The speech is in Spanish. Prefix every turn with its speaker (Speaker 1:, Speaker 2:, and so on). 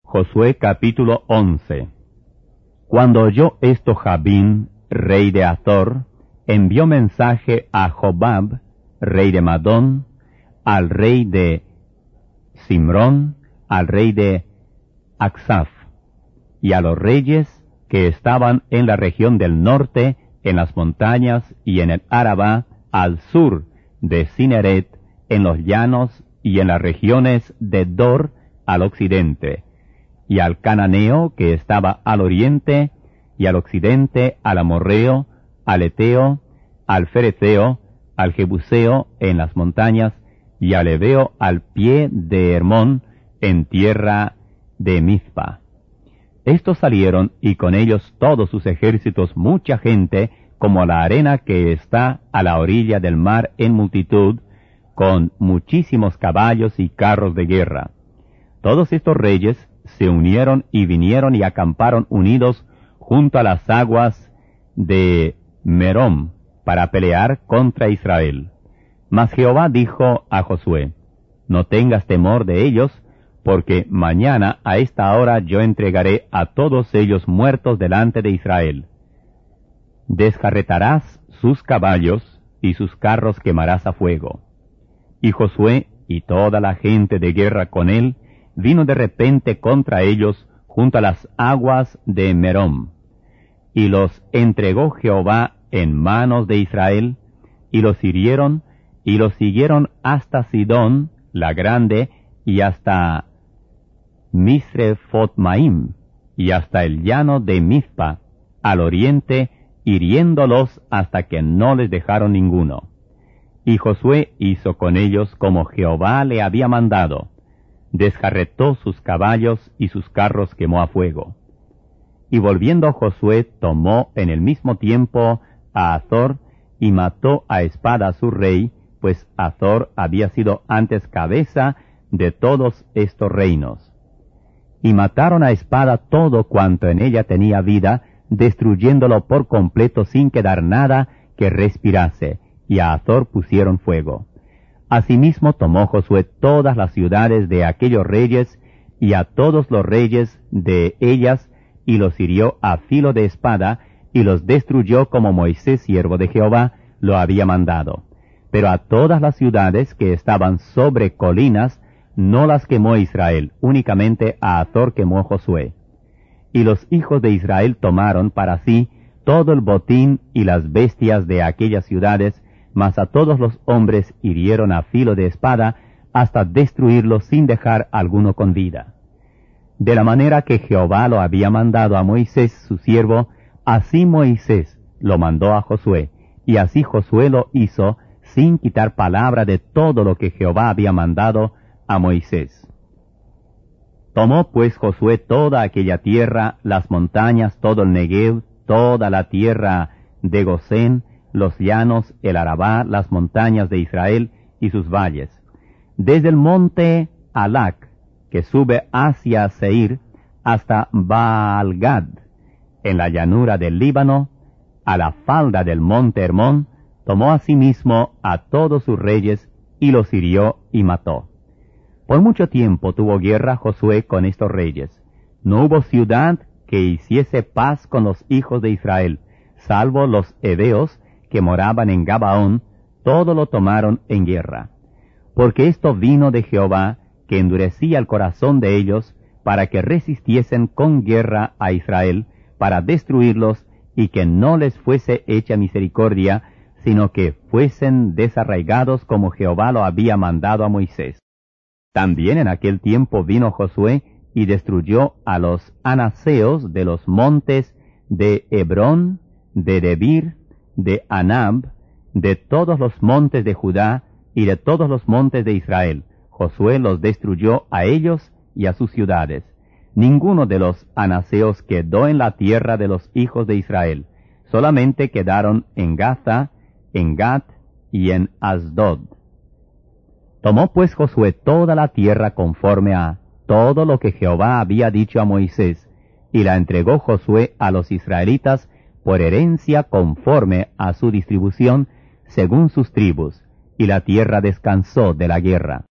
Speaker 1: Josué capítulo 11. Cuando oyó esto Jabín, rey de Azor, envió mensaje a Jobab, rey de Madón, al rey de Simrón, al rey de Aksaf, y a los reyes que estaban en la región del norte, en las montañas y en el Arabá, al sur de Cineret, en los llanos y en las regiones de Dor, al occidente, y al cananeo que estaba al oriente, y al occidente, al amorreo, al eteo, al fereceo, al jebuseo en las montañas, y al heveo al pie de Hermón, en tierra de Mizpa. Estos salieron, y con ellos todos sus ejércitos, mucha gente, como la arena que está a la orilla del mar en multitud, con muchísimos caballos y carros de guerra. Todos estos reyes se unieron y vinieron y acamparon unidos junto a las aguas de Merom para pelear contra Israel. Mas Jehová dijo a Josué: no tengas temor de ellos, porque mañana a esta hora yo entregaré a todos ellos muertos delante de Israel. Descarretarás sus caballos y sus carros quemarás a fuego. Y Josué y toda la gente de guerra con él vino de repente contra ellos junto a las aguas de Merom. Y los entregó Jehová en manos de Israel, y los hirieron, y los siguieron hasta Sidón, la grande, y hasta Misrefotmaim, y hasta el llano de Mizpa, al oriente, hiriéndolos hasta que no les dejaron ninguno. Y Josué hizo con ellos como Jehová le había mandado. Descarretó sus caballos y sus carros quemó a fuego. Y volviendo Josué tomó en el mismo tiempo a Azor y mató a espada a su rey, pues Azor había sido antes cabeza de todos estos reinos. Y mataron a espada todo cuanto en ella tenía vida, destruyéndolo por completo sin quedar nada que respirase, y a Azor pusieron fuego. Asimismo tomó Josué todas las ciudades de aquellos reyes, y a todos los reyes de ellas, y los hirió a filo de espada, y los destruyó como Moisés siervo de Jehová lo había mandado. Pero a todas las ciudades que estaban sobre colinas, no las quemó Israel, únicamente a Azor quemó Josué. Y los hijos de Israel tomaron para sí todo el botín y las bestias de aquellas ciudades, mas a todos los hombres hirieron a filo de espada, hasta destruirlos sin dejar alguno con vida. De la manera que Jehová lo había mandado a Moisés su siervo, así Moisés lo mandó a Josué, y así Josué lo hizo, sin quitar palabra de todo lo que Jehová había mandado a Moisés. Tomó pues Josué toda aquella tierra, las montañas, todo el Negev, toda la tierra de Gosén, los llanos, el Arabá, las montañas de Israel y sus valles, desde el monte Alac, que sube hacia Seir, hasta Baal-Gad, en la llanura del Líbano, a la falda del monte Hermón, tomó asimismo a todos sus reyes, y los hirió y mató. Por mucho tiempo tuvo guerra Josué con estos reyes. No hubo ciudad que hiciese paz con los hijos de Israel, salvo los heveos, que moraban en Gabaón, todo lo tomaron en guerra. Porque esto vino de Jehová, que endurecía el corazón de ellos, para que resistiesen con guerra a Israel, para destruirlos, y que no les fuese hecha misericordia, sino que fuesen desarraigados como Jehová lo había mandado a Moisés. También en aquel tiempo vino Josué, y destruyó a los anaseos de los montes de Hebrón, de Debir, de Anab, de todos los montes de Judá y de todos los montes de Israel. Josué los destruyó a ellos y a sus ciudades. Ninguno de los anaseos quedó en la tierra de los hijos de Israel. Solamente quedaron en Gaza, en Gat y en Asdod. Tomó pues Josué toda la tierra conforme a todo lo que Jehová había dicho a Moisés, y la entregó Josué a los israelitas por herencia conforme a su distribución, según sus tribus, y la tierra descansó de la guerra.